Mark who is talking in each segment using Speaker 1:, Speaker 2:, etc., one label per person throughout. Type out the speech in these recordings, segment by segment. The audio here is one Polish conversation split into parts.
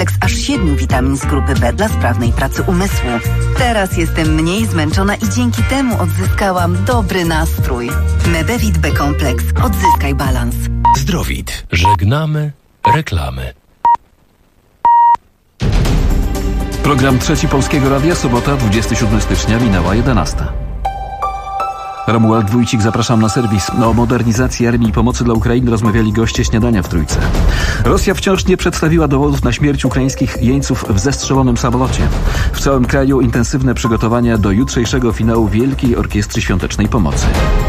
Speaker 1: kompleks aż 7 witamin z grupy B dla sprawnej pracy umysłu. Teraz jestem mniej zmęczona i dzięki temu odzyskałam dobry nastrój. Medevit B kompleks. Odzyskaj balans.
Speaker 2: Zdrowit. Żegnamy reklamy.
Speaker 3: Program Trzeci Polskiego Radia, sobota, 27 stycznia, minęła 11. Romuald Wójcik, zapraszam na serwis. O modernizacji armii i pomocy dla Ukrainy rozmawiali goście śniadania w Trójce. Rosja wciąż nie przedstawiła dowodów na śmierć ukraińskich jeńców w zestrzelonym samolocie. W całym kraju intensywne przygotowania do jutrzejszego finału Wielkiej Orkiestry Świątecznej Pomocy.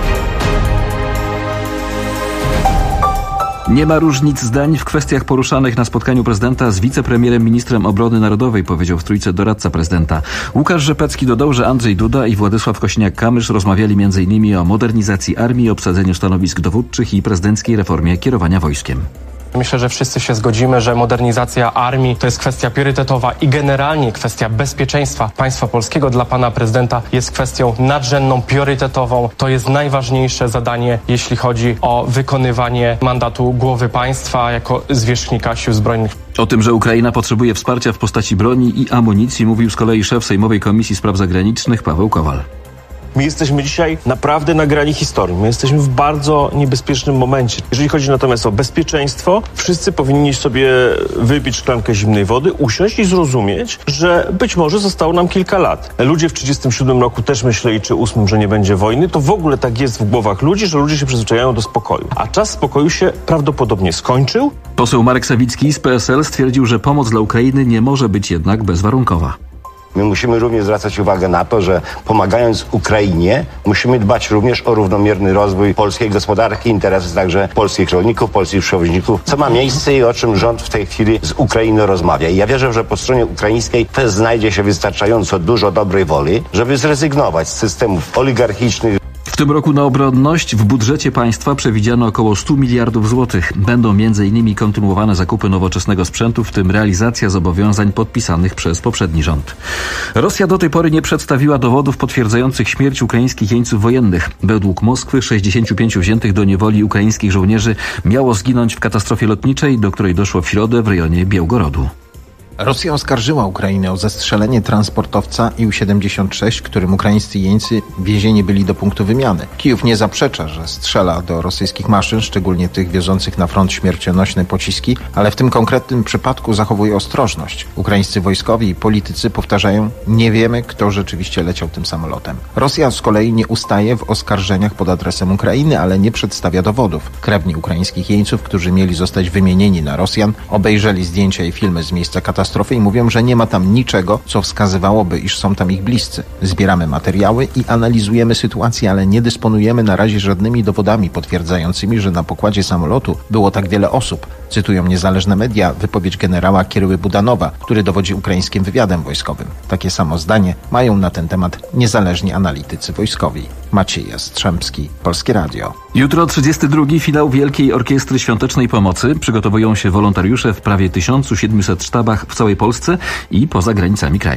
Speaker 3: Nie ma różnic zdań w kwestiach poruszanych na spotkaniu prezydenta z wicepremierem, ministrem obrony narodowej, powiedział w Trójce doradca prezydenta. Łukasz Rzepecki dodał, że Andrzej Duda i Władysław Kosiniak-Kamysz rozmawiali m.in. o modernizacji armii, obsadzeniu stanowisk dowódczych i prezydenckiej reformie kierowania wojskiem.
Speaker 4: Myślę, że wszyscy się zgodzimy, że modernizacja armii to jest kwestia priorytetowa i generalnie kwestia bezpieczeństwa państwa polskiego dla pana prezydenta jest kwestią nadrzędną, priorytetową. To jest najważniejsze zadanie, jeśli chodzi o wykonywanie mandatu głowy państwa jako zwierzchnika Sił Zbrojnych.
Speaker 3: O tym, że Ukraina potrzebuje wsparcia w postaci broni i amunicji, mówił z kolei szef Sejmowej Komisji Spraw Zagranicznych Paweł Kowal.
Speaker 5: My jesteśmy dzisiaj naprawdę na grani historii. My jesteśmy w bardzo niebezpiecznym momencie. Jeżeli chodzi natomiast o bezpieczeństwo, wszyscy powinni sobie wypić szklankę zimnej wody, usiąść i zrozumieć, że być może zostało nam kilka lat. Ludzie w 1937 roku też myśleli, czy 8, że nie będzie wojny. To w ogóle tak jest w głowach ludzi, że ludzie się przyzwyczajają do spokoju. A czas spokoju się prawdopodobnie skończył.
Speaker 3: Poseł Marek Sawicki z PSL stwierdził, że pomoc dla Ukrainy nie może być jednak bezwarunkowa.
Speaker 6: My musimy również zwracać uwagę na to, że pomagając Ukrainie, musimy dbać również o równomierny rozwój polskiej gospodarki, interesy także polskich rolników, polskich przewoźników, co ma miejsce i o czym rząd w tej chwili z Ukrainą rozmawia. I ja wierzę, że po stronie ukraińskiej też znajdzie się wystarczająco dużo dobrej woli, żeby zrezygnować z systemów oligarchicznych.
Speaker 3: W tym roku na obronność w budżecie państwa przewidziano około 100 miliardów złotych. Będą m.in. kontynuowane zakupy nowoczesnego sprzętu, w tym realizacja zobowiązań podpisanych przez poprzedni rząd. Rosja do tej pory nie przedstawiła dowodów potwierdzających śmierć ukraińskich jeńców wojennych. Według Moskwy 65 wziętych do niewoli ukraińskich żołnierzy miało zginąć w katastrofie lotniczej, do której doszło w środę w rejonie Białgorodu.
Speaker 7: Rosja oskarżyła Ukrainę o zestrzelenie transportowca Ił-76, którym ukraińscy jeńcy wiezieni byli do punktu wymiany. Kijów nie zaprzecza, że strzela do rosyjskich maszyn, szczególnie tych wiozących na front śmiercionośne pociski, ale w tym konkretnym przypadku zachowuje ostrożność. Ukraińscy wojskowi i politycy powtarzają: nie wiemy, kto rzeczywiście leciał tym samolotem. Rosja z kolei nie ustaje w oskarżeniach pod adresem Ukrainy, ale nie przedstawia dowodów. Krewni ukraińskich jeńców, którzy mieli zostać wymienieni na Rosjan, obejrzeli zdjęcia i filmy z miejsca katastrofy i mówią, że nie ma tam niczego, co wskazywałoby, iż są tam ich bliscy. Zbieramy materiały i analizujemy sytuację, ale nie dysponujemy na razie żadnymi dowodami potwierdzającymi, że na pokładzie samolotu było tak wiele osób. Cytują niezależne media wypowiedź generała Kiryły Budanowa, który dowodzi ukraińskim wywiadem wojskowym. Takie samo zdanie mają na ten temat niezależni analitycy wojskowi. Maciej Jastrzębski, Polskie Radio.
Speaker 3: Jutro 32. finał Wielkiej Orkiestry Świątecznej Pomocy. Przygotowują się wolontariusze w prawie 1700 sztabach w całej Polsce i poza granicami kraju.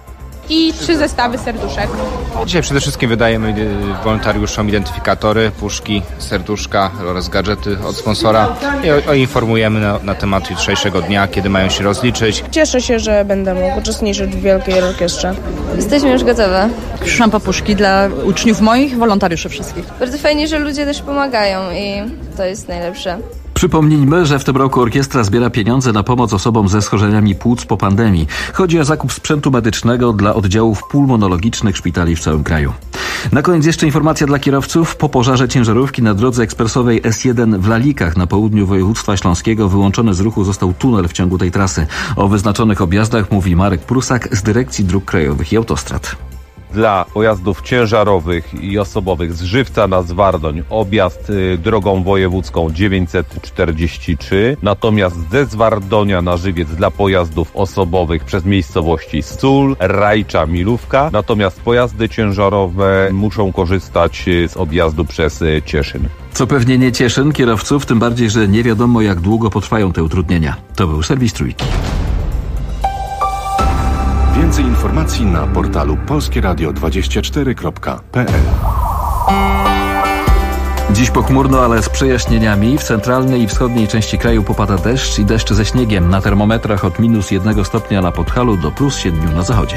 Speaker 8: I 3 zestawy serduszek.
Speaker 9: Dzisiaj przede wszystkim wydajemy wolontariuszom identyfikatory, puszki, serduszka oraz gadżety od sponsora i informujemy na temat jutrzejszego dnia, kiedy mają się rozliczyć.
Speaker 10: Cieszę się, że będę mógł uczestniczyć w Wielkiej Orkiestrze.
Speaker 11: Jesteśmy już gotowe.
Speaker 12: Przyszłam po puszki dla uczniów moich, wolontariuszy wszystkich.
Speaker 11: Bardzo fajnie, że ludzie też pomagają i to jest najlepsze.
Speaker 3: Przypomnijmy, że w tym roku orkiestra zbiera pieniądze na pomoc osobom ze schorzeniami płuc po pandemii. Chodzi o zakup sprzętu medycznego dla oddziałów pulmonologicznych szpitali w całym kraju. Na koniec jeszcze informacja dla kierowców. Po pożarze ciężarówki na drodze ekspresowej S1 w Lalikach na południu województwa śląskiego wyłączony z ruchu został tunel w ciągu tej trasy. O wyznaczonych objazdach mówi Marek Prusak z Dyrekcji Dróg Krajowych i Autostrad.
Speaker 13: Dla pojazdów ciężarowych i osobowych z Żywca na Zwardoń objazd drogą wojewódzką 943, natomiast ze Zwardonia na Żywiec dla pojazdów osobowych przez miejscowości Sól, Rajcza, Milówka, natomiast pojazdy ciężarowe muszą korzystać z objazdu przez Cieszyn.
Speaker 3: Co pewnie nie cieszy kierowców, tym bardziej, że nie wiadomo, jak długo potrwają te utrudnienia. To był serwis Trójki.
Speaker 2: Więcej informacji na portalu polskieradio24.pl.
Speaker 3: Dziś pochmurno, ale z przejaśnieniami. W centralnej i wschodniej części kraju popada deszcz i deszcz ze śniegiem. Na termometrach od -1 stopnia na Podhalu do +7 na zachodzie.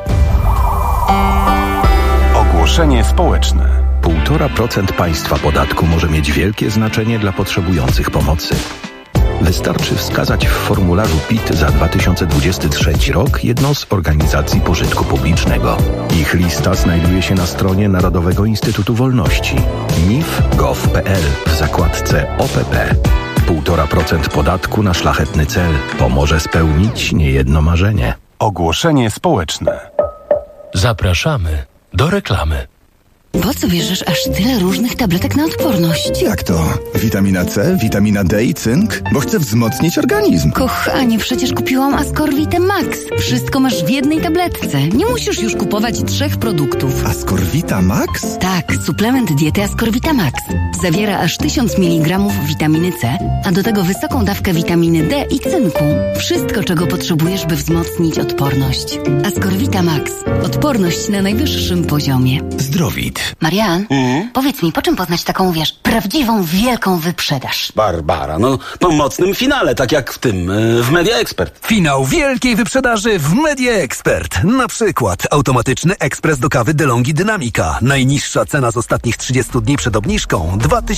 Speaker 14: Ogłoszenie społeczne. 1,5% państwa podatku może mieć wielkie znaczenie dla potrzebujących pomocy. Wystarczy wskazać w formularzu PIT za 2023 rok jedną z organizacji pożytku publicznego. Ich lista znajduje się na stronie Narodowego Instytutu Wolności mif.gov.pl w zakładce OPP. 1,5% podatku na szlachetny cel pomoże spełnić niejedno marzenie.
Speaker 2: Ogłoszenie społeczne. Zapraszamy do reklamy.
Speaker 15: Po co bierzesz aż tyle różnych tabletek na odporność?
Speaker 16: Jak to? Witamina C, witamina D i cynk? Bo chcę wzmocnić organizm.
Speaker 15: Kochanie, przecież kupiłam Ascorvitę Max. Wszystko masz w jednej tabletce. Nie musisz już kupować 3 produktów.
Speaker 16: Ascorvita Max?
Speaker 15: Tak, suplement diety Ascorvita Max. Zawiera aż 1000 mg witaminy C, a do tego wysoką dawkę witaminy D i cynku. Wszystko, czego potrzebujesz, by wzmocnić odporność. Ascorvita Max. Odporność na najwyższym poziomie.
Speaker 16: Zdrowit.
Speaker 15: Marian, powiedz mi, po czym poznać taką, prawdziwą, wielką wyprzedaż?
Speaker 17: Barbara, po mocnym finale, tak jak w Media Expert.
Speaker 18: Finał wielkiej wyprzedaży w Media Expert. Na przykład automatyczny ekspres do kawy DeLonghi Dynamica. Najniższa cena z ostatnich 30 dni przed obniżką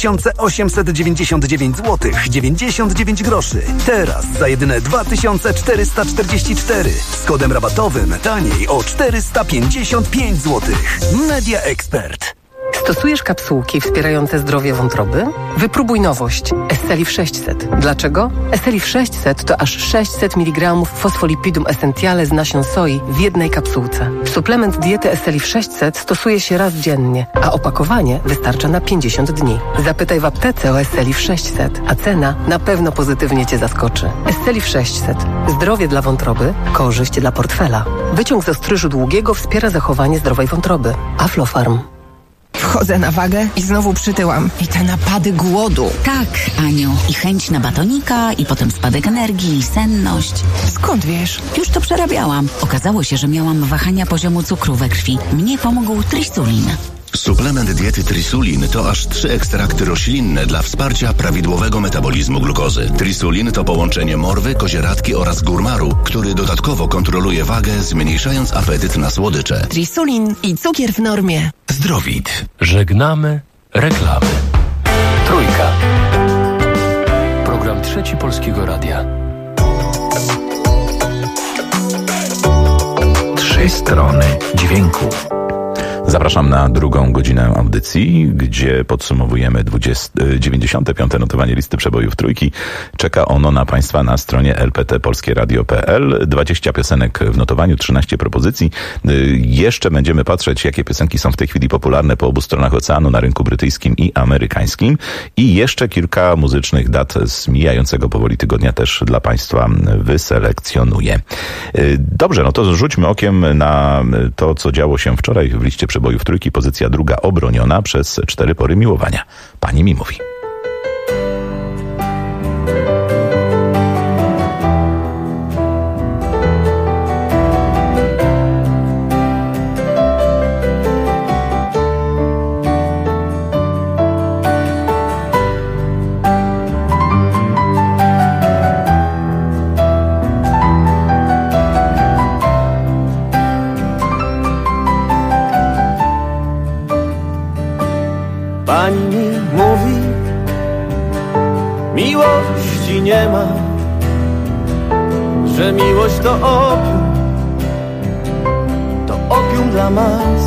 Speaker 18: 2899 zł 99 groszy. Teraz za jedyne 2444. Z kodem rabatowym taniej o 455 zł. Media Expert.
Speaker 19: Stosujesz kapsułki wspierające zdrowie wątroby? Wypróbuj nowość Esselif 600. Dlaczego? Esselif 600 to aż 600 mg fosfolipidum essentiale z nasion soi w jednej kapsułce. Suplement diety Esselif 600 stosuje się raz dziennie, a opakowanie wystarcza na 50 dni. Zapytaj w aptece o Esselif 600, a cena na pewno pozytywnie Cię zaskoczy. Esselif 600. Zdrowie dla wątroby, korzyść dla portfela. Wyciąg z ostryżu długiego wspiera zachowanie zdrowej wątroby. Aflofarm.
Speaker 20: Wchodzę na wagę i znowu przytyłam. I te napady głodu.
Speaker 15: Tak, Aniu. I chęć na batonika, i potem spadek energii, i senność.
Speaker 20: Skąd wiesz?
Speaker 15: Już to przerabiałam. Okazało się, że miałam wahania poziomu cukru we krwi. Mnie pomógł Trisulin.
Speaker 21: Suplement diety Trisulin to aż 3 ekstrakty roślinne dla wsparcia prawidłowego metabolizmu glukozy. Trisulin to połączenie morwy, kozieradki oraz górmaru, który dodatkowo kontroluje wagę, zmniejszając apetyt na słodycze.
Speaker 20: Trisulin i cukier w normie.
Speaker 2: Zdrowit. Żegnamy reklamy. Trójka. Program Trzeci Polskiego Radia.
Speaker 14: 3 strony dźwięku. Zapraszam na drugą godzinę audycji, gdzie podsumowujemy 95. notowanie listy przebojów Trójki. Czeka ono na Państwa na stronie lptpolskieradio.pl. 20 piosenek w notowaniu, 13 propozycji. Jeszcze będziemy patrzeć, jakie piosenki są w tej chwili popularne po obu stronach oceanu, na rynku brytyjskim i amerykańskim. I jeszcze kilka muzycznych dat z mijającego powoli tygodnia też dla Państwa wyselekcjonuję. Dobrze, to rzućmy okiem na to, co działo się wczoraj w liście przebojów Trójki. Pozycja druga obroniona przez 4 pory miłowania. Pani mi mówi.
Speaker 22: Pani mi mówi, miłości nie ma, że miłość to opium dla mas.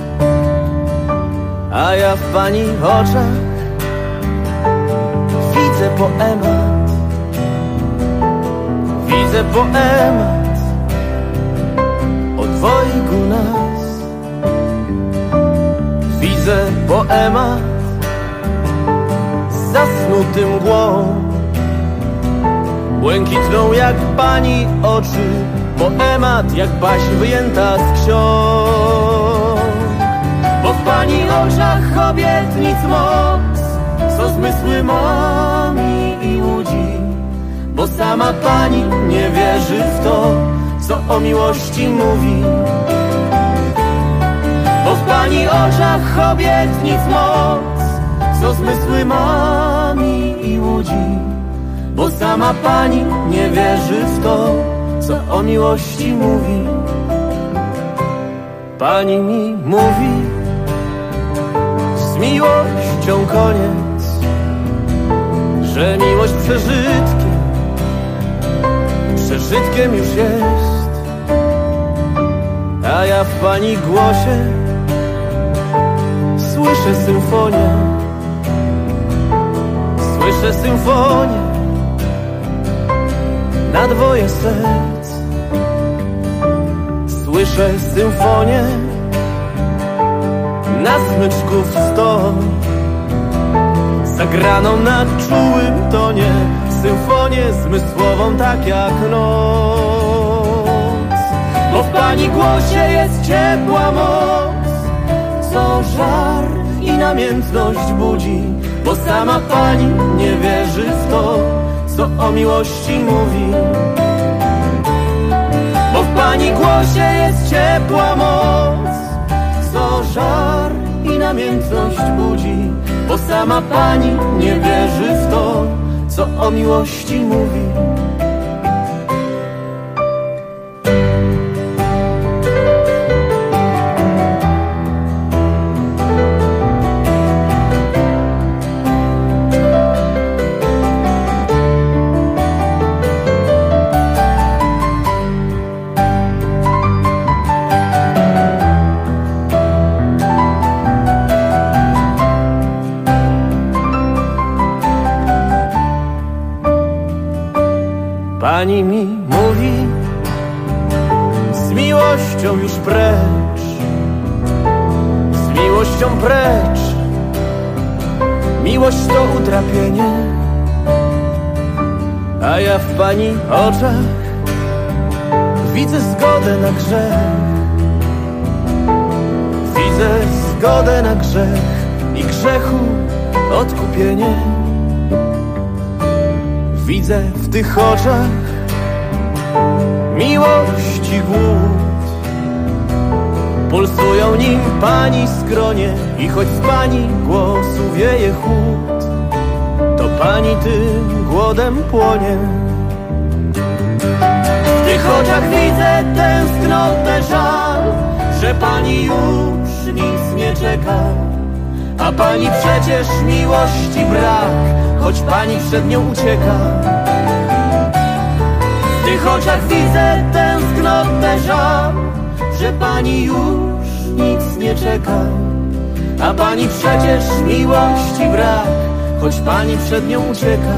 Speaker 22: A ja w pani oczach widzę poemat o dwojgu nas. Widzę poemat z zasnutym mgłą, błękitną jak pani oczy, poemat jak baśń wyjęta z ksiąg. Bo w pani oczach obietnic moc, co zmysły momi i łudzi. Bo sama pani nie wierzy w to, co o miłości mówi. Bo w pani oczach obietnic moc, co zmysły mami i łudzi, bo sama pani nie wierzy w to, co o miłości mówi. Pani mi mówi, z miłością koniec, że miłość przeżytkiem już jest. A ja w pani głosie słyszę symfonię na dwoje serc. Słyszę symfonię na smyczków 100, zagraną na czułym tonie, symfonię zmysłową tak jak noc. Bo w pani głosie jest ciepła moc, co żar i namiętność budzi, bo sama pani nie wierzy w to, co o miłości mówi. Bo w pani głosie jest ciepła moc, co żar i namiętność budzi, bo sama pani nie wierzy w to, co o miłości mówi. Pani mi mówi, z miłością już precz, z miłością precz. Miłość to utrapienie, a ja w pani oczach widzę zgodę na grzech. Widzę zgodę na grzech i grzechu odkupienie. Widzę w tych oczach miłości głód, pulsują nim pani skronie i choć z pani głosu wieje chłód, to pani tym głodem płonie. W tych oczach widzę tęsknotę, żal, że pani już nic nie czeka, a pani przecież miłości brak, choć pani przed nią ucieka. W tych oczach widzę tęsknotę, żal, że pani już nic nie czeka, a pani przecież miłości brak, choć pani przed nią ucieka.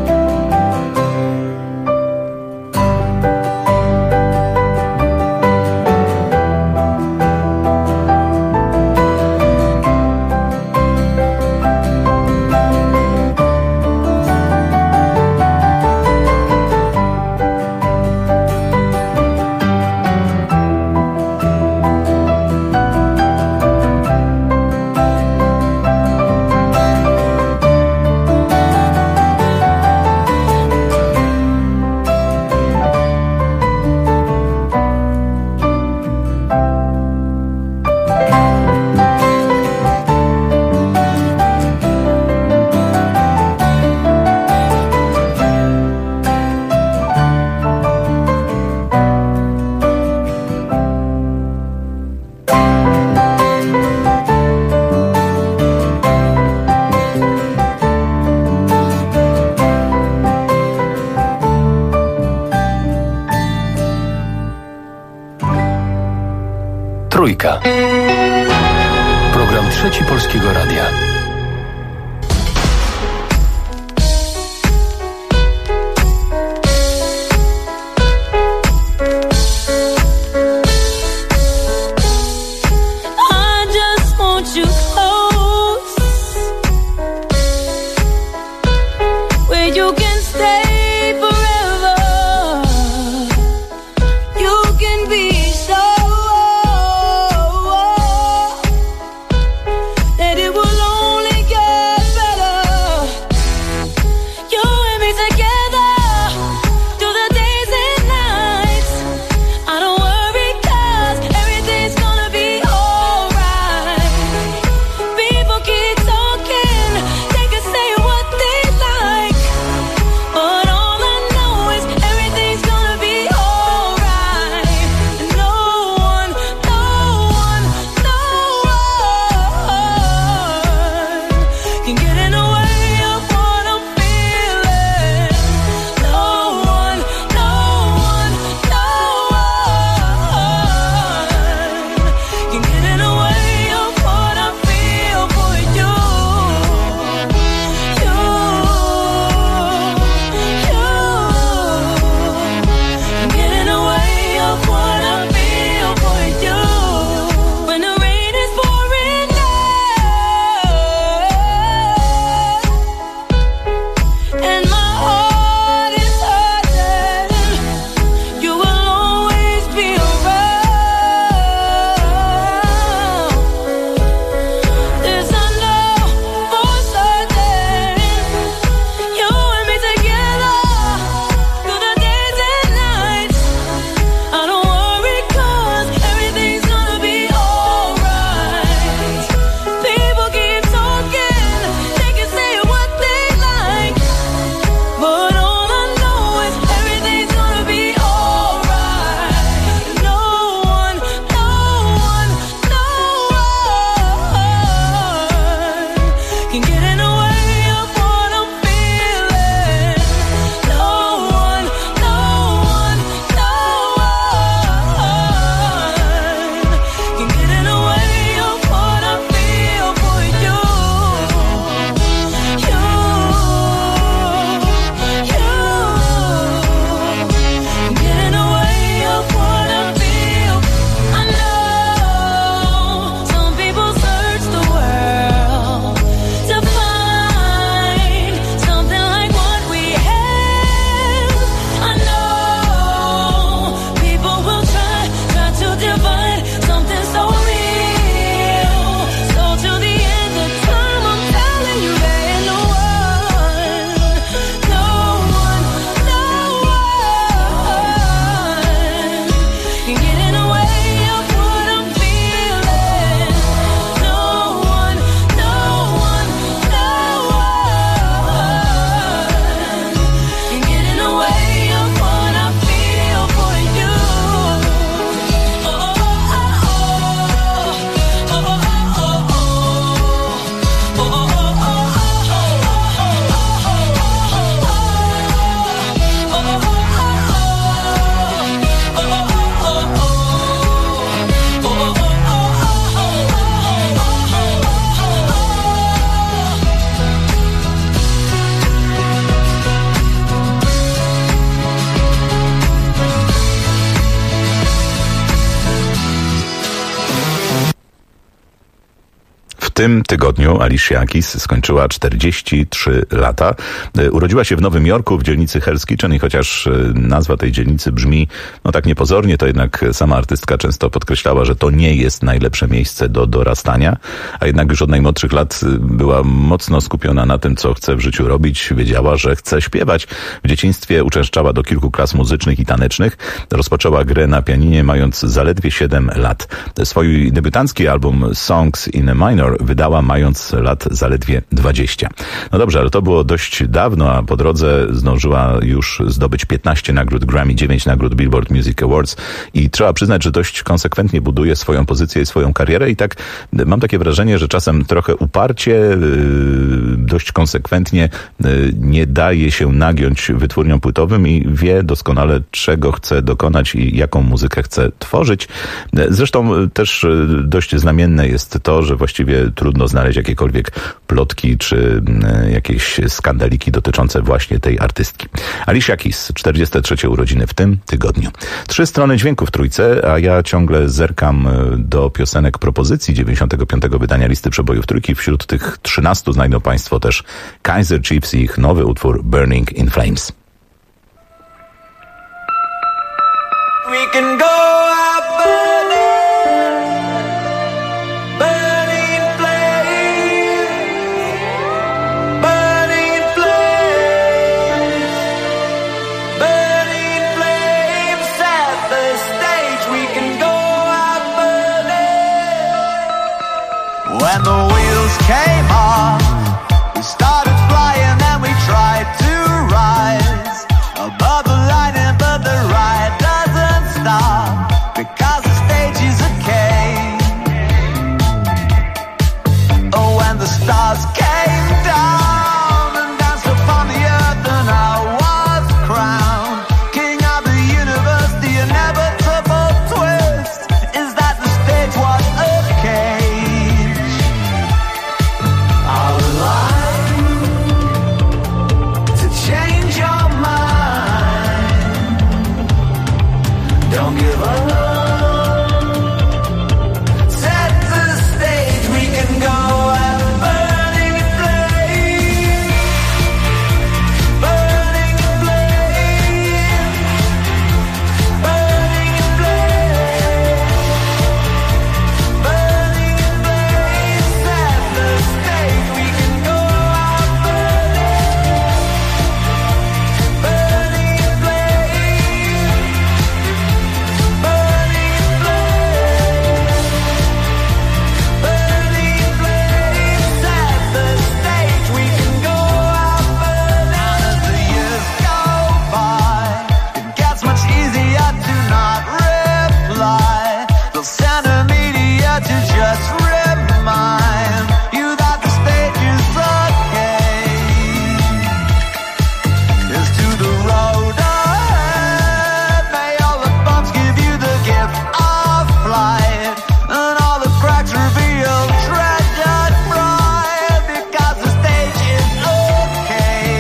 Speaker 2: Trójka. Program Trzeci Polskiego Radia.
Speaker 1: That it will only
Speaker 14: tym tygodniu Alicia Keys skończyła 43 lata. Urodziła się w Nowym Jorku w dzielnicy Hell's Kitchen i chociaż nazwa tej dzielnicy brzmi tak niepozornie, to jednak sama artystka często podkreślała, że to nie jest najlepsze miejsce do dorastania, a jednak już od najmłodszych lat była mocno skupiona na tym, co chce w życiu robić. Wiedziała, że chce śpiewać. W dzieciństwie uczęszczała do kilku klas muzycznych i tanecznych. Rozpoczęła grę na pianinie mając zaledwie 7 lat. Swój debiutancki album Songs in a Minor wydała mając lat zaledwie 20. No dobrze, ale to było dość dawno, a po drodze zdążyła już zdobyć 15 nagród Grammy, 9 nagród Billboard Music Awards i trzeba przyznać, że dość konsekwentnie buduje swoją pozycję i swoją karierę i tak mam takie wrażenie, że czasem trochę uparcie, dość konsekwentnie nie daje się nagiąć wytwórniom płytowym i wie doskonale, czego chce dokonać i jaką muzykę chce tworzyć. Zresztą też dość znamienne jest to, że właściwie trudno znaleźć jakiekolwiek plotki czy jakieś skandaliki dotyczące właśnie tej artystki. Alicia Keys, 43 urodziny w tym tygodniu. 3 strony dźwięku w trójce, a ja ciągle zerkam do piosenek propozycji 95. wydania listy przebojów trójki. Wśród tych 13 znajdą Państwo też Kaiser Chiefs i ich nowy utwór Burning in Flames.
Speaker 22: We can go out burning flames, burning flames, burning flames at the stage. We can go out burning. When the wheels came off, we started flying and we tried to rise above the line, but the ride doesn't stop because the stage is a cage. Oh, when the stars came down and danced upon the earth, and I was crowned king of the universe. The inevitable twist is that the stage was a cage. I would like to change your mind. Don't give up. Set the stage, we can go out burning in flames, burning in flames, burning in flames, burning in flames. Set the stage, we can go out burning, burning in flames, burning in flames, burning in flames. Set the stage, we can go out burning. As the years go by, it gets much easier to not reply. They'll send a media to just remind you that the stage is okay. Here's to the road ahead. May all the bumps give you the gift of flight, and all the cracks reveal treasured pride, because the stage is okay.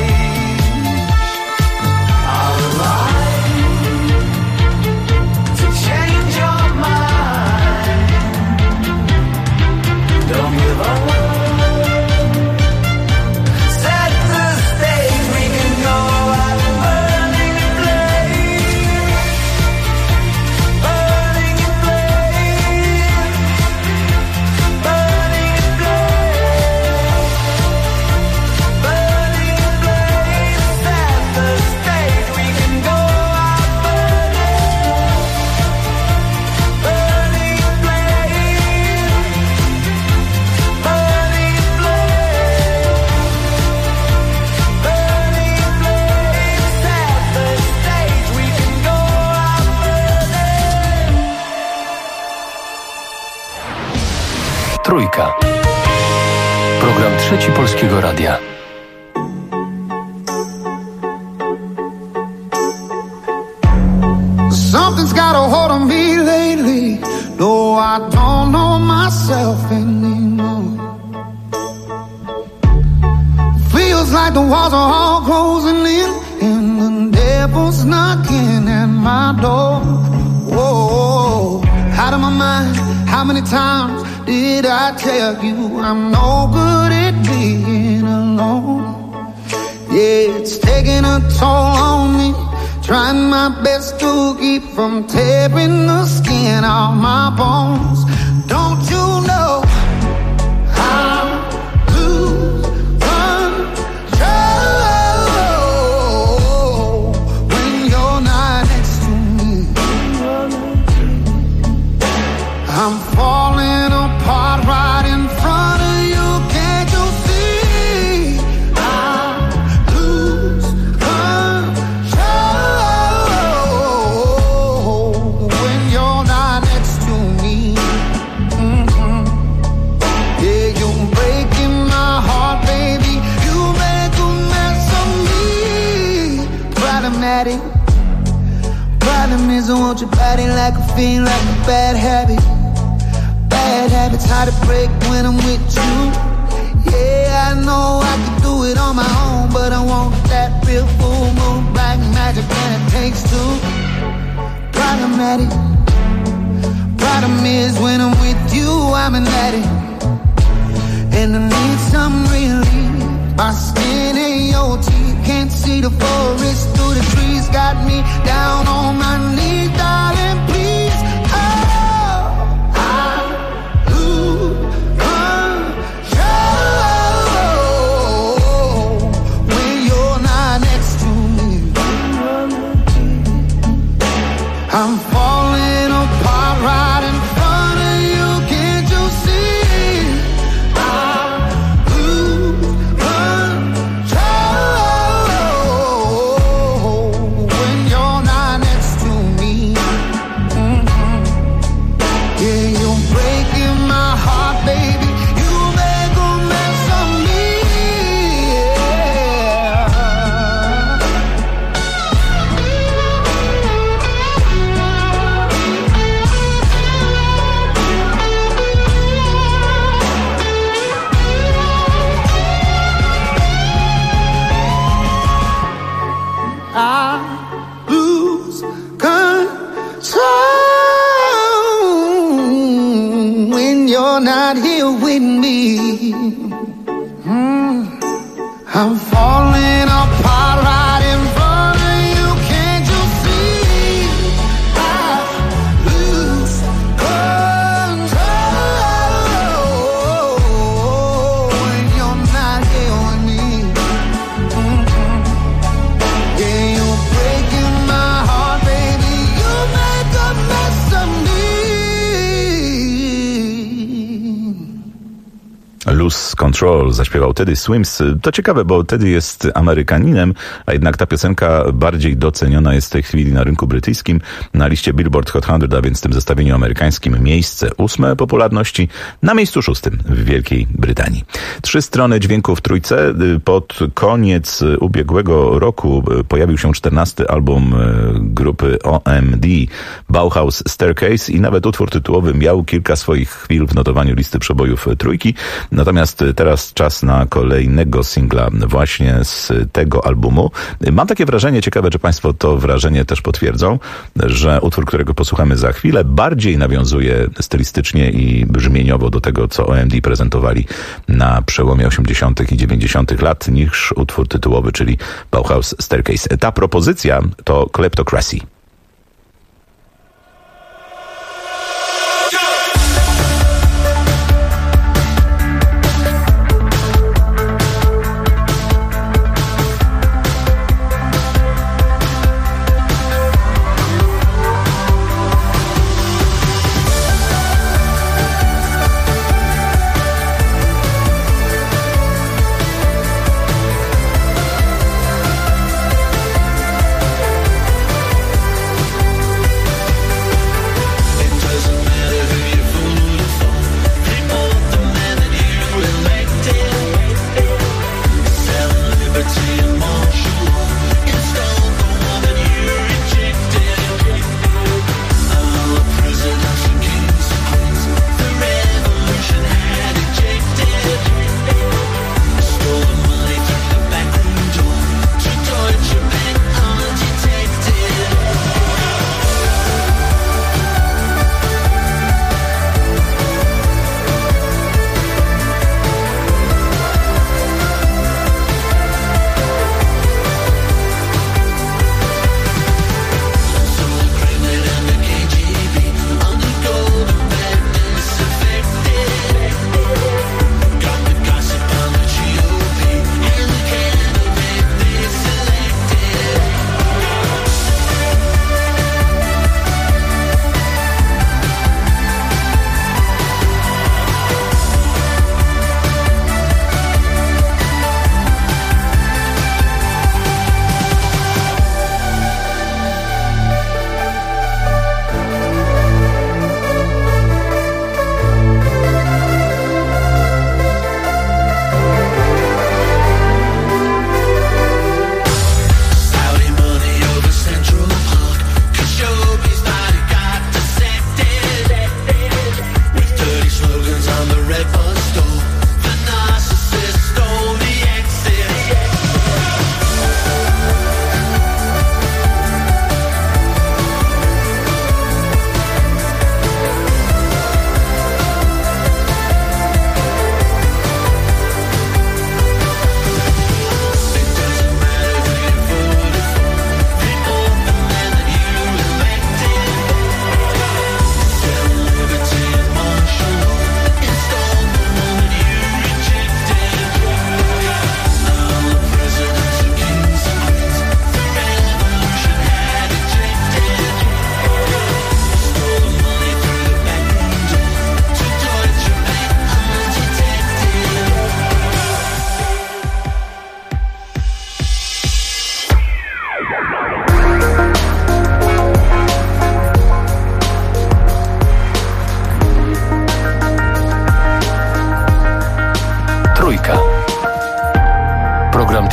Speaker 22: I would like to change your mind. Don't give up. Set the stage, we can go out burning in flames, burning in flames, burning in flames, burning in flames. Set the stage, we can go out burning, burning in flames, burning in flames, burning in flames. Set the stage, we can go out burning.
Speaker 2: Trójka. Program Trzeci Polskiego Radia.
Speaker 1: Something's got a hold on me lately. No, I don't know myself anymore. Feels like the walls are all closing in, and the devil's knocking at my door. Whoa, out of my mind, how many times did I tell you I'm no good at being alone? Yeah, it's taking a toll on me, trying my best to keep from tearing the skin off my bones. Don't you know how to control when you're not next to me? I'm falling apart right in front of you. Can't you see? I lose control when you're not next to me. Yeah, you're breaking my heart, baby. You make a mess of me. Problematic. Problem is I want your body like a fiend, like a bad habit. Bad habits hard to break when I'm with you. Yeah, I know I can do it on my own, but I want that real full moon, black magic, and it takes two. Problematic. Problem is when I'm with you, I'm an addict, and I need some relief. My skin and your teeth, can't see the forest through the trees. Got me down on my knees, darling, please. Oh, I lose control when you're not next to me. I'm falling apart right in front of you. Can't you see? I lose control when you're not next to me. Yeah, you're breaking my heart, baby. You make a mess of me. I lose control when you're not here with me. I'm falling apart right in front of you. Can't you see? I lose control when you're not here with me. Yeah, you're breaking my heart, baby. You make a mess of me.
Speaker 14: Lose Control zaśpiewał Teddy Swims. To ciekawe, bo Teddy jest Amerykaninem, a jednak ta piosenka bardziej doceniona jest w tej chwili na rynku brytyjskim. Na liście Billboard Hot 100, a więc w tym zestawieniu amerykańskim miejsce 8 popularności, na miejscu 6 w Wielkiej Brytanii. 3 strony dźwięku w trójce. Pod koniec ubiegłego roku pojawił się 14 album grupy OMD, Bauhaus Staircase, i nawet utwór tytułowy miał kilka swoich chwil w notowaniu listy przebojów trójki. Natomiast teraz czas na kolejnego singla właśnie z tego albumu. Mam takie wrażenie, ciekawe, czy Państwo to wrażenie też potwierdzą, że utwór, którego posłuchamy za chwilę, bardziej nawiązuje stylistycznie i brzmieniowo do tego, co OMD prezentowali na przełomie 80. i 90. lat, niż utwór tytułowy, czyli Bauhaus Staircase. Ta propozycja to Kleptocracy.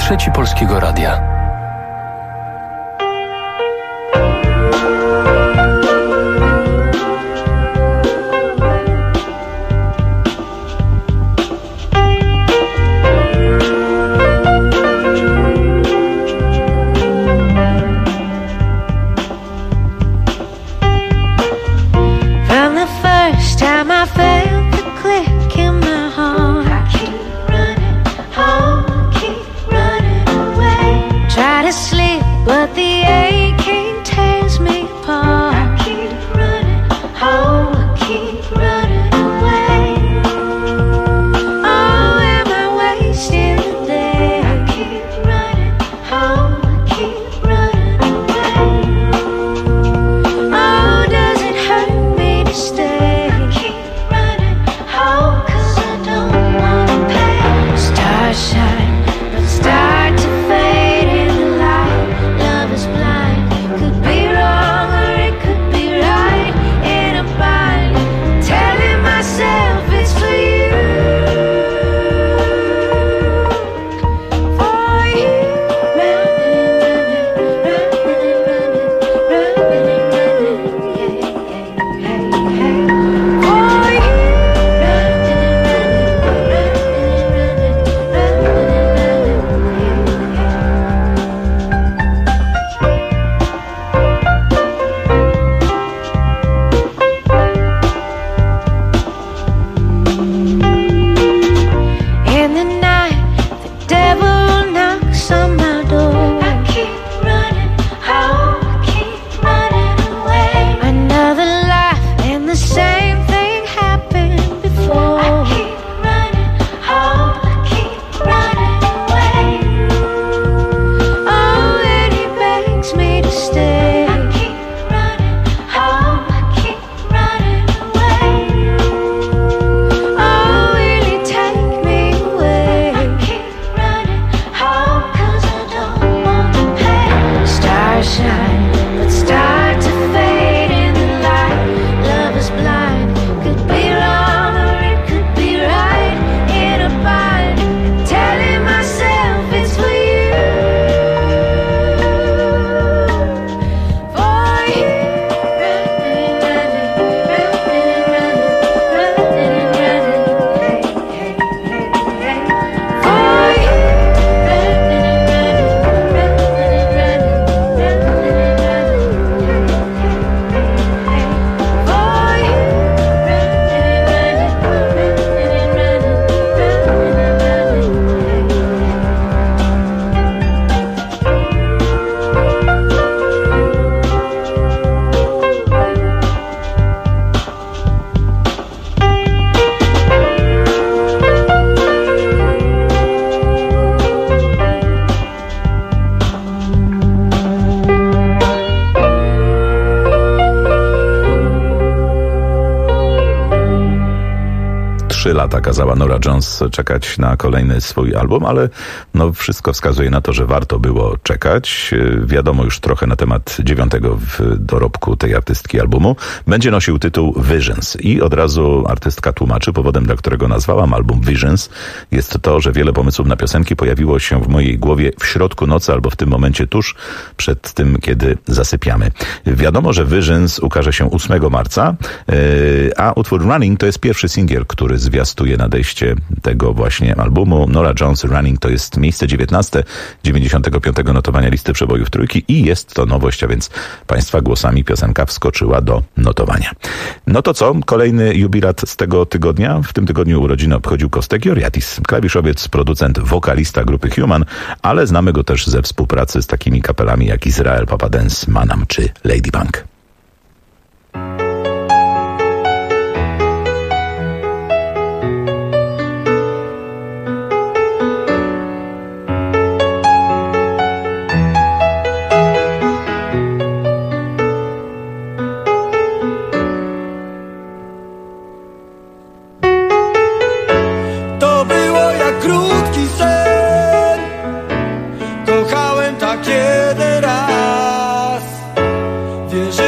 Speaker 2: Trzeci Polskiego Radia.
Speaker 14: Lata kazała Norah Jones czekać na kolejny swój album, ale no wszystko wskazuje na to, że warto było czekać. Wiadomo już trochę na temat 9. w dorobku tej artystki albumu. Będzie nosił tytuł Visions i od razu artystka tłumaczy, powodem, dla którego nazwałam album Visions, jest to, że wiele pomysłów na piosenki pojawiło się w mojej głowie w środku nocy albo w tym momencie tuż przed tym, kiedy zasypiamy. Wiadomo, że Visions ukaże się 8 marca, a utwór Running to jest pierwszy singiel, który zwiastuje nadejście tego właśnie albumu. Norah Jones Running to jest miejsce 19 95 notowania listy przebojów trójki i jest to nowość, a więc Państwa głosami piosenka wskoczyła do notowania. No to co? Kolejny jubilat z tego tygodnia. W tym tygodniu urodziny obchodził Kostek Joriatis, klawiszowiec, producent, wokalista grupy Human, ale znamy go też ze współpracy z takimi kapelami jak Izrael, Papa Dance, Manam czy Ladybug.
Speaker 4: Wierzę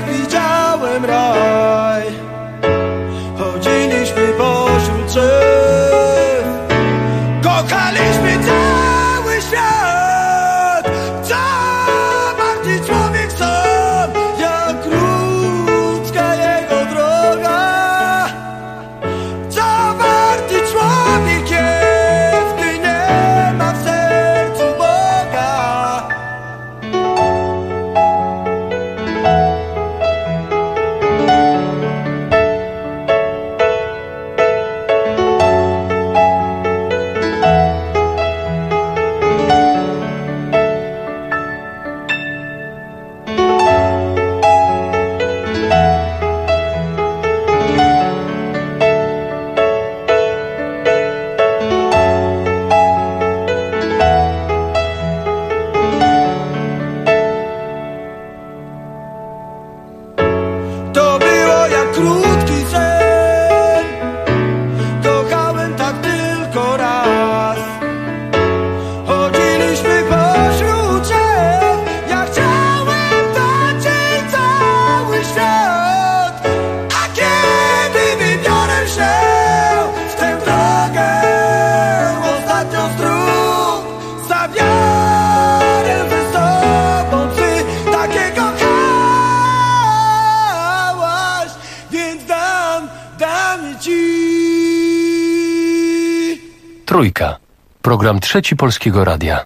Speaker 22: widziałem raj. Chodziliśmy pośród drzew, kochaliśmy cały świat. Co bardziej człowiek sam, jak ludzka jego droga. Co bardziej człowiek jest, gdy nie ma w sercu Boga. To było jak krótki sen, kochałem tak tylko raz. Chodziliśmy pośród drzew, ja chciałem zobaczyć cały świat. A kiedy wybiorę się w tę drogę, ostatnią z dróg, zabiorę ze sobą psy, takiego kochałaś, więc dam je ci.
Speaker 2: Trójka. Program Trzeci Polskiego Radia.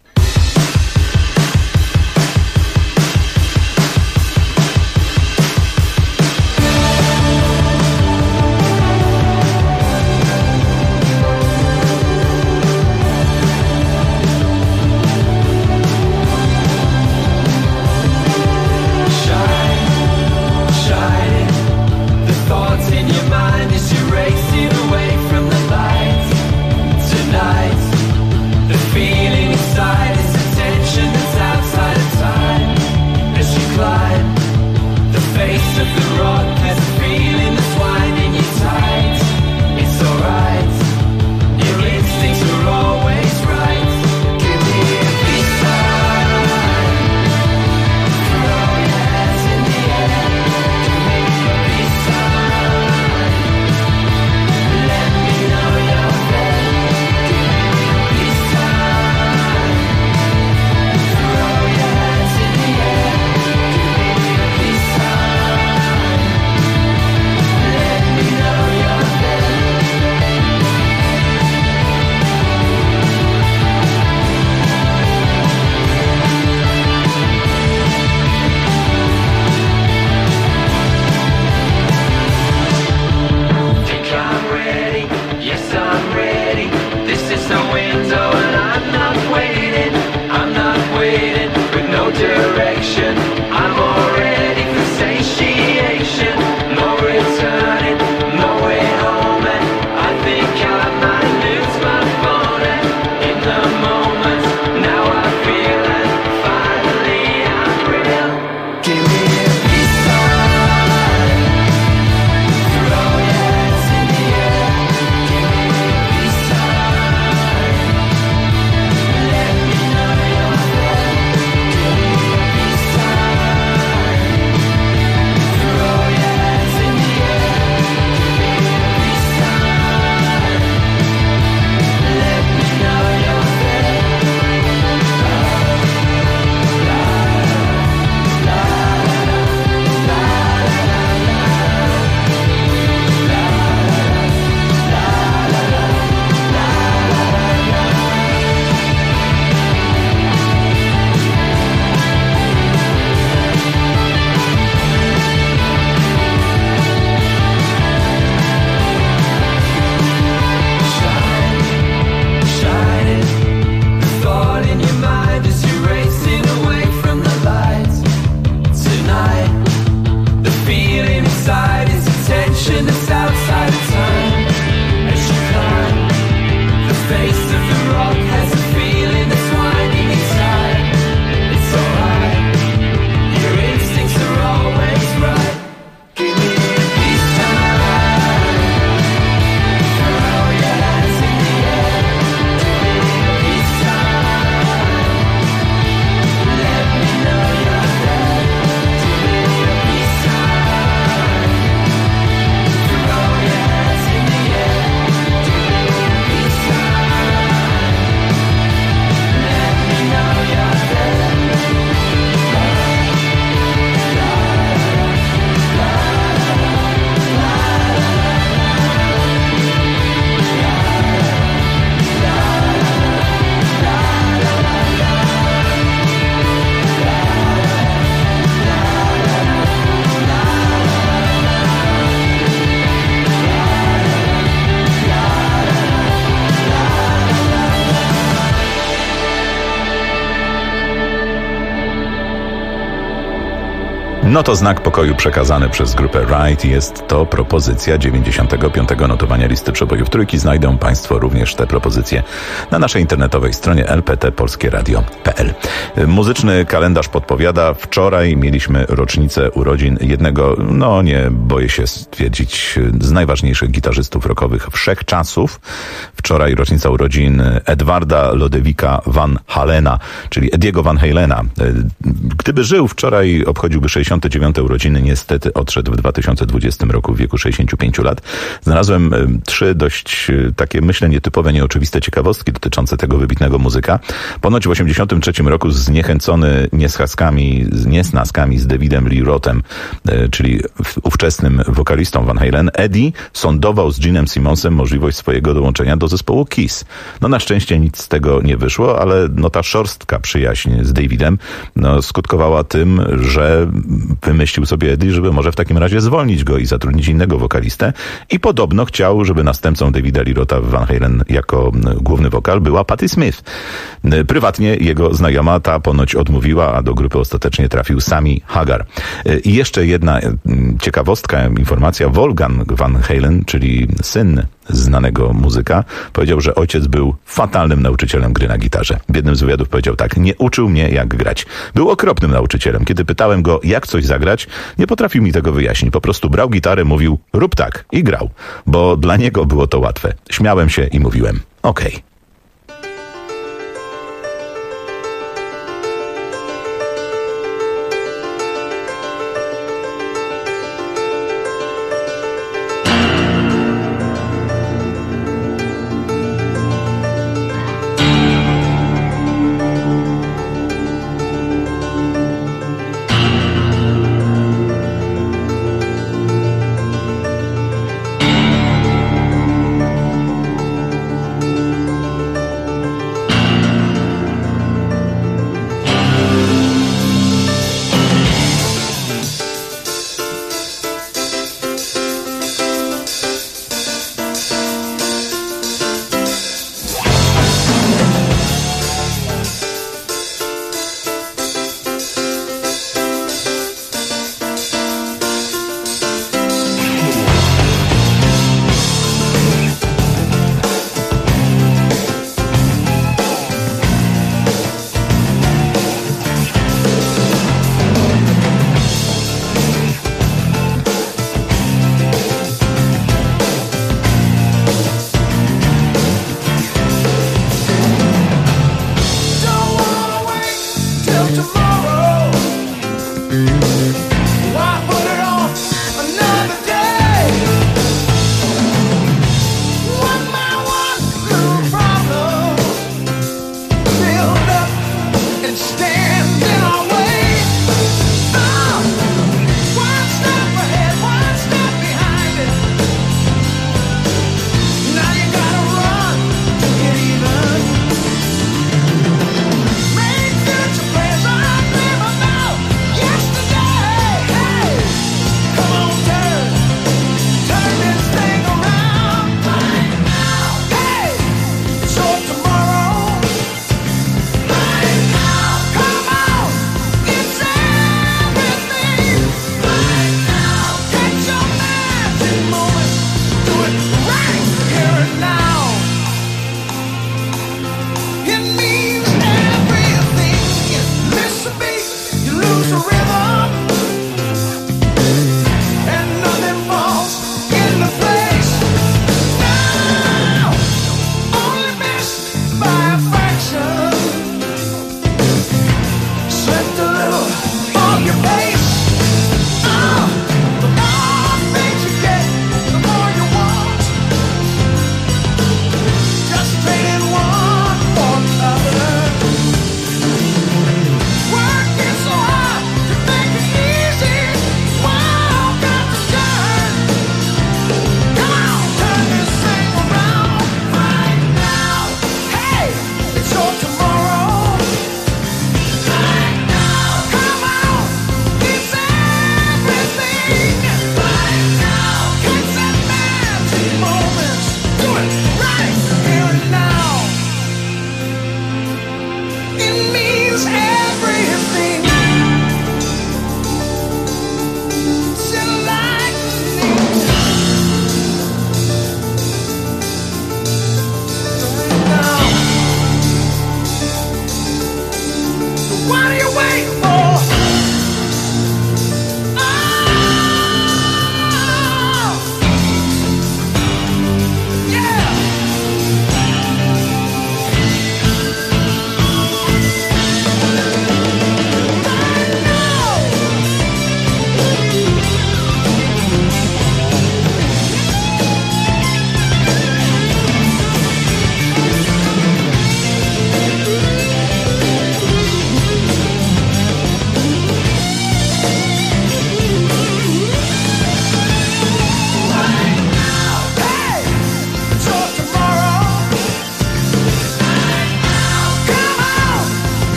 Speaker 14: No to znak pokoju przekazany przez grupę Right. Jest to propozycja 95. notowania listy przebojów trójki. Znajdą Państwo również te propozycje na naszej internetowej stronie lptpolskieradio.pl. Muzyczny kalendarz podpowiada. Wczoraj mieliśmy rocznicę urodzin jednego, no nie boję się stwierdzić, z najważniejszych gitarzystów rockowych wszechczasów. Wczoraj rocznica urodzin Edwarda Lodewika Van Halena, czyli Ediego Van Halena. Gdyby żył wczoraj, obchodziłby 69. urodziny. Niestety odszedł w 2020 roku w wieku 65 lat. Znalazłem 3 dość takie, myślę, nietypowe, nieoczywiste ciekawostki dotyczące tego wybitnego muzyka. Ponoć w 83 roku zniechęcony niesnaskami z Davidem Lee Rothem, czyli ówczesnym wokalistą Van Halen, Eddie sondował z Gene'em Simmonsem możliwość swojego dołączenia do zespołu Kiss. No na szczęście nic z tego nie wyszło, ale no ta szorstka przyjaźń z Davidem skutkowała tym, że wymyślił sobie Eddie, żeby może w takim razie zwolnić go i zatrudnić innego wokalistę i podobno chciał, żeby następcą Davida Lee Rotha w Van Halen jako główny wokal była Patti Smith. Prywatnie jego znajoma ta ponoć odmówiła, a do grupy ostatecznie trafił Sammy Hagar. I jeszcze jedna ciekawostka, informacja. Wolfgang Van Halen, czyli syn znanego muzyka, powiedział, że ojciec był fatalnym nauczycielem gry na gitarze. W jednym z wywiadów powiedział tak: nie uczył mnie jak grać. Był okropnym nauczycielem. Kiedy pytałem go, jak coś zagrać, nie potrafił mi tego wyjaśnić. Po prostu brał gitarę, mówił rób tak i grał, bo dla niego było to łatwe. Śmiałem się i mówiłem okej.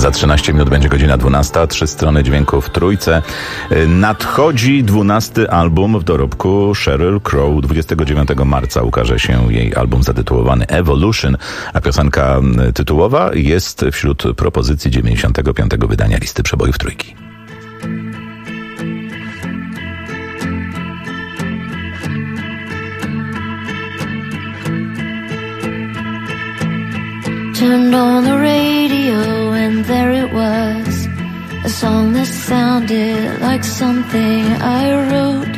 Speaker 14: Za 13 minut będzie godzina 12. 3 strony dźwięku w Trójce. Nadchodzi 12. album w dorobku Sheryl Crow. 29 marca ukaże się jej album zatytułowany Evolution, a piosenka tytułowa jest wśród propozycji 95. wydania listy przebojów Trójki.
Speaker 4: Turned on the radio and there it was, a song that sounded like something I wrote.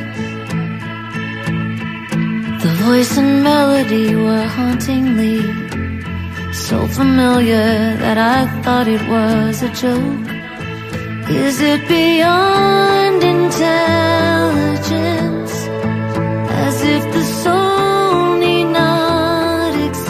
Speaker 4: The voice and melody were hauntingly so familiar that I thought it was a joke. Is it beyond intelligence, as if the soul need not exist?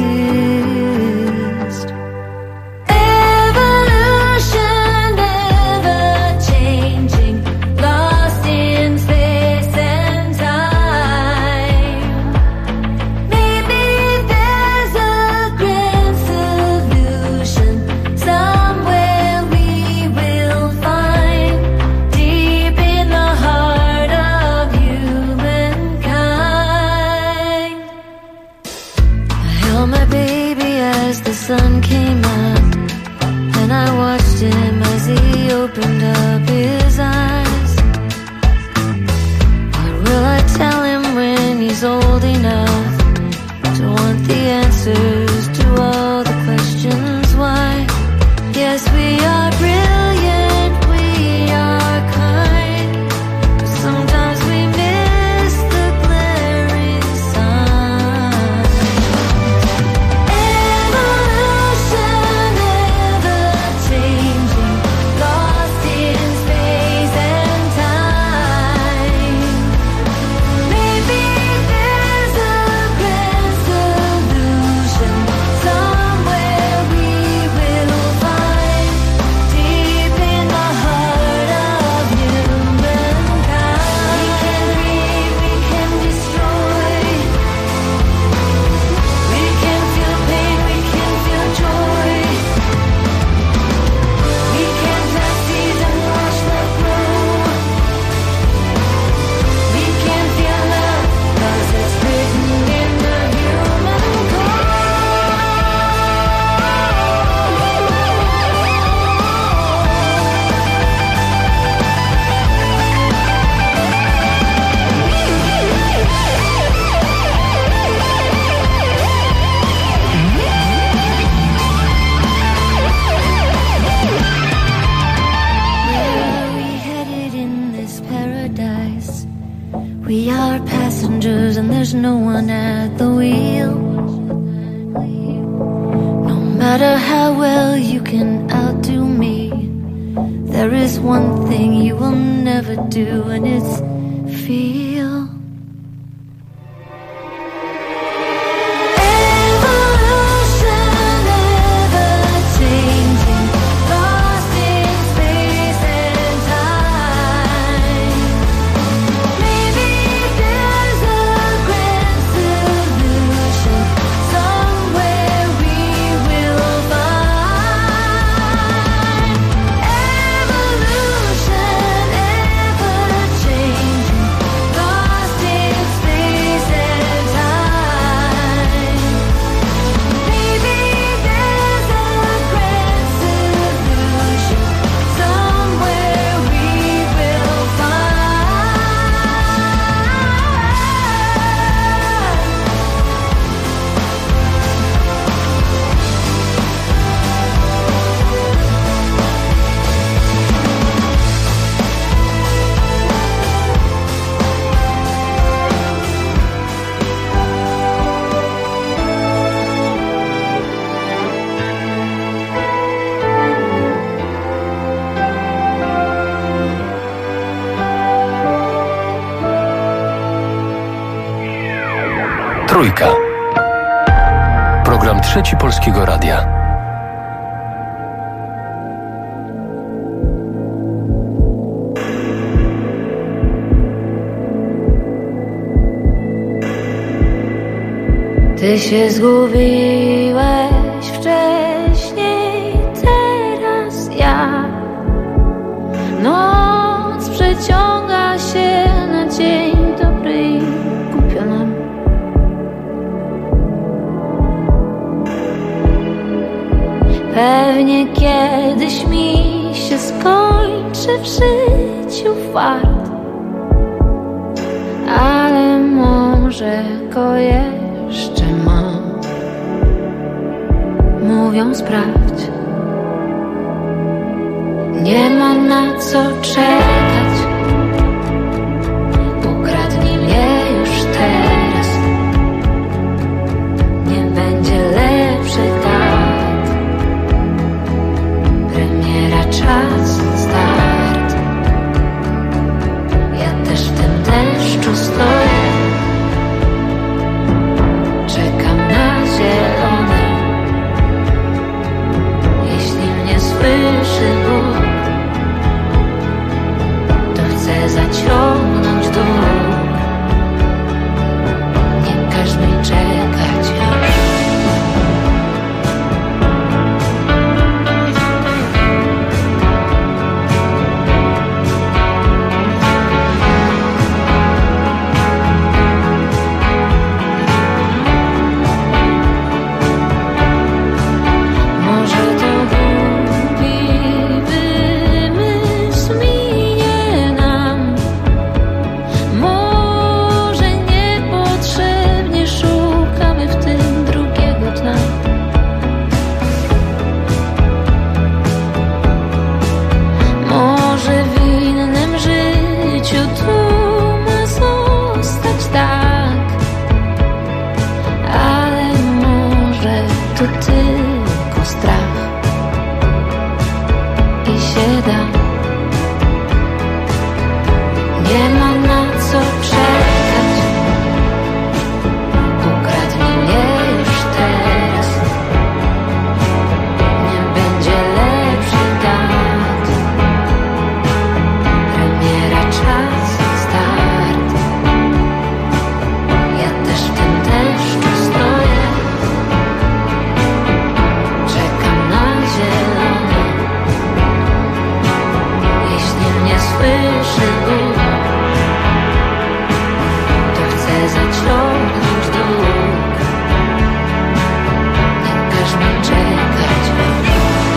Speaker 4: Evolution, ever changing, lost in space and time. Maybe there's a grand solution somewhere we will find, deep in the heart of humankind. I held my baby as the sun came up, and I watched him as he opened up his eyes. What will I tell him when he's old enough to want the answers to all the questions why? Yes, we are brilliant, we are kind, but sometimes we miss the glaring sign. Evolution, ever changing, lost in space and time. Maybe there's a grand solution somewhere we will find, deep in the heart of humankind. We can read, we can destroy, we can feel pain, we can feel joy. We can plant seeds and watch them grow. We can feel love, 'cause it's written in the human Where are we headed in this paradise? We are passengers and there's no one at the wheel. No matter how well you can outdo me, there is one thing you will never do, and it's feel. Evolution, ever changing, lost in space and time. Maybe there's a grand solution somewhere we will find. Evolution, ever changing, lost in space and time. Maybe there's a grand solution somewhere we will
Speaker 2: Trójka. Program Trzeci Polskiego Radia.
Speaker 4: Ty się zgubiłeś wcześniej, teraz ja pewny kiedyś mi się skończy w życiu fart, ale może go jeszcze mam. Mówią sprawdź, nie ma na co czekać. Ukradnij mnie już teraz, nie będzie lepszy dat. Premiera, czas, start. Ja też w tym deszczu stoję, czekam na zielone. Jeśli mnie słyszy Bóg, to chcę zaciągnąć dług. Nie każ mi czekać już. Może to głupi wymysł minie nam, może niepotrzebnie szukamy w tym drugiego dna. Może w innym życiu tu ma zostać tak, ale może to tylko strach i się da. Nie ma na co czekać. Ukradnij mnie już teraz, nie będzie lepszy dat. Premiera, czas, start. Ja też w tym deszczu stoję, czekam na zielone. Jeśli mnie słyszy Bóg, to chcę zaciągnąć dług. Nie każ mi czekać już.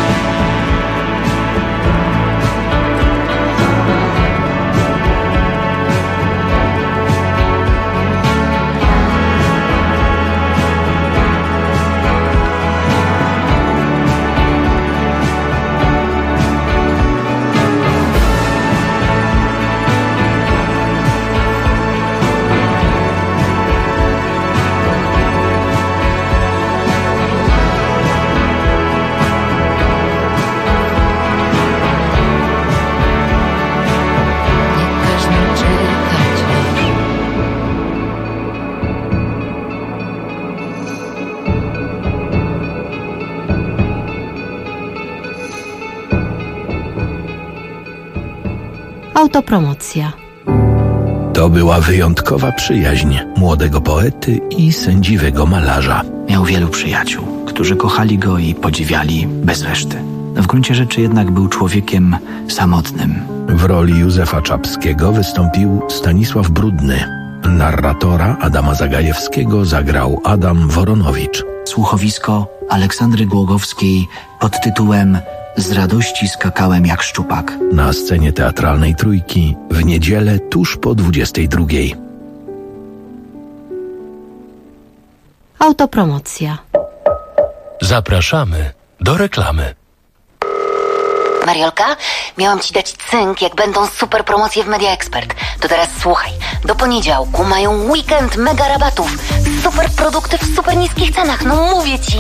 Speaker 4: Nie każ mi czekać już.
Speaker 5: Autopromocja.
Speaker 6: To była wyjątkowa przyjaźń młodego poety i sędziwego malarza.
Speaker 23: Miał wielu przyjaciół, którzy kochali go i podziwiali bez reszty. W gruncie rzeczy jednak był człowiekiem samotnym.
Speaker 6: W roli Józefa Czapskiego wystąpił Stanisław Brudny. Narratora Adama Zagajewskiego zagrał Adam Woronowicz.
Speaker 23: Słuchowisko Aleksandry Głogowskiej pod tytułem Z radości skakałem jak szczupak.
Speaker 6: Na scenie teatralnej Trójki w niedzielę tuż po 22.
Speaker 5: Autopromocja.
Speaker 2: Zapraszamy do reklamy.
Speaker 15: Mariolka, miałam ci dać cynk, jak będą super promocje w Media Expert. To teraz słuchaj. Do poniedziałku mają weekend mega rabatów. Super produkty w super niskich cenach. No mówię ci.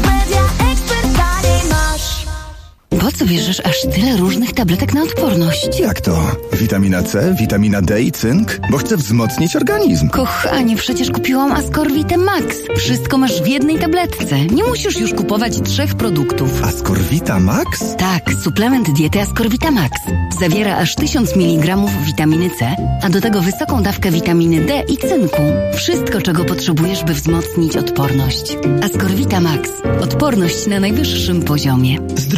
Speaker 15: Po co bierzesz aż tyle różnych tabletek na odporność?
Speaker 16: Jak to? Witamina C, witamina D i cynk? Bo chcę wzmocnić organizm.
Speaker 15: Kochanie, przecież kupiłam Ascorvitę Max. Wszystko masz w jednej tabletce. Nie musisz już kupować 3 produktów.
Speaker 16: Ascorvita Max?
Speaker 15: Tak, suplement diety Ascorvita Max. Zawiera aż 1000 mg witaminy C, a do tego wysoką dawkę witaminy D i cynku. Wszystko, czego potrzebujesz, by wzmocnić odporność. Ascorvita Max. Odporność na najwyższym poziomie.
Speaker 16: Zdrowit.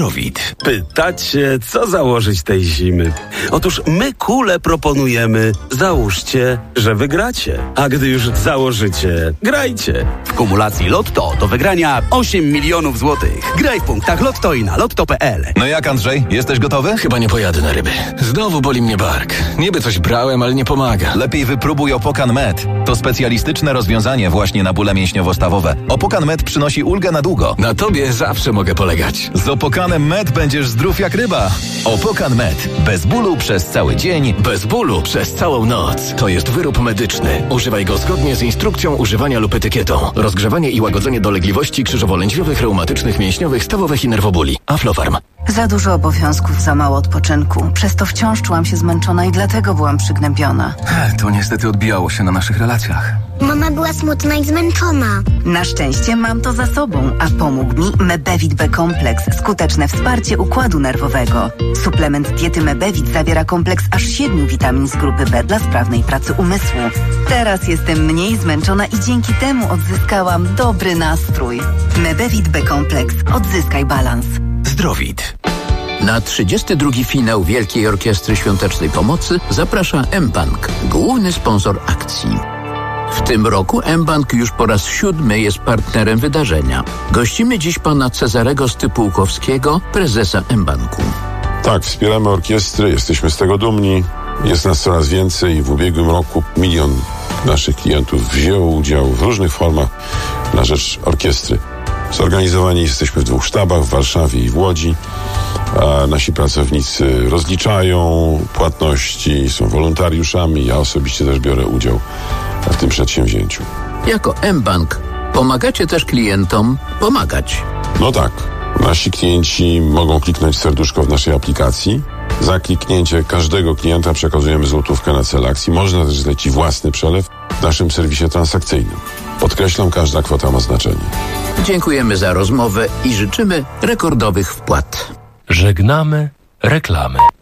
Speaker 17: Pytacie, co założyć tej zimy? Otóż my kule proponujemy. Załóżcie, że wygracie. A gdy już założycie, grajcie. W kumulacji Lotto do wygrania 8 milionów złotych. Graj w punktach Lotto i na lotto.pl.
Speaker 7: No jak, Andrzej? Jesteś gotowy?
Speaker 2: Chyba nie pojadę na ryby. Znowu boli mnie bark. Niby coś brałem, ale nie pomaga.
Speaker 7: Lepiej wypróbuj Opokan Med. To specjalistyczne rozwiązanie właśnie na bóle mięśniowo-stawowe. Opokan Med przynosi ulgę na długo.
Speaker 2: Na tobie zawsze mogę polegać.
Speaker 7: Z Opokanem Med będziesz zdrów jak ryba. Opokan Med. Bez bólu przez cały dzień.
Speaker 2: Bez bólu przez całą noc. To jest wyrób medyczny. Używaj go zgodnie z instrukcją używania lub etykietą. Rozgrzewanie i łagodzenie dolegliwości krzyżowo-lędźwiowych, reumatycznych, mięśniowych, stawowych i nerwobóli. Aflofarm.
Speaker 8: Za dużo obowiązków, za mało odpoczynku. Przez to wciąż czułam się zmęczona i dlatego byłam przygnębiona.
Speaker 2: To niestety odbijało się na naszych relacjach.
Speaker 9: Mama była smutna i zmęczona.
Speaker 8: Na szczęście mam to za sobą, a pomógł mi Mebevit B-kompleks. Skuteczne wsparcie układu nerwowego. Suplement diety Mebevit zawiera kompleks aż 7 witamin z grupy B dla sprawnej pracy umysłu. Teraz jestem mniej zmęczona i dzięki temu odzyskałam dobry nastrój. Mebevit B-kompleks. Odzyskaj balans.
Speaker 24: Zdrowit. Na 32. finał Wielkiej Orkiestry Świątecznej Pomocy zaprasza mBank, główny sponsor akcji. W tym roku mBank już po raz 7 jest partnerem wydarzenia. Gościmy dziś pana Cezarego Stypułkowskiego, prezesa mBanku.
Speaker 25: Tak, wspieramy orkiestry, jesteśmy z tego dumni. Jest nas coraz więcej. W ubiegłym roku 1 000 000 naszych klientów wzięło udział w różnych formach na rzecz orkiestry. Zorganizowani jesteśmy w 2 sztabach, w Warszawie i w Łodzi. A nasi pracownicy rozliczają płatności, są wolontariuszami. Ja osobiście też biorę udział w tym przedsięwzięciu.
Speaker 24: Jako mBank pomagacie też klientom pomagać.
Speaker 25: No tak. Nasi klienci mogą kliknąć serduszko w naszej aplikacji. Za kliknięcie każdego klienta przekazujemy złotówkę na cel akcji. Można też zlecić własny przelew w naszym serwisie transakcyjnym. Podkreślam, każda kwota ma znaczenie.
Speaker 24: Dziękujemy za rozmowę i życzymy rekordowych wpłat.
Speaker 2: Żegnamy reklamy.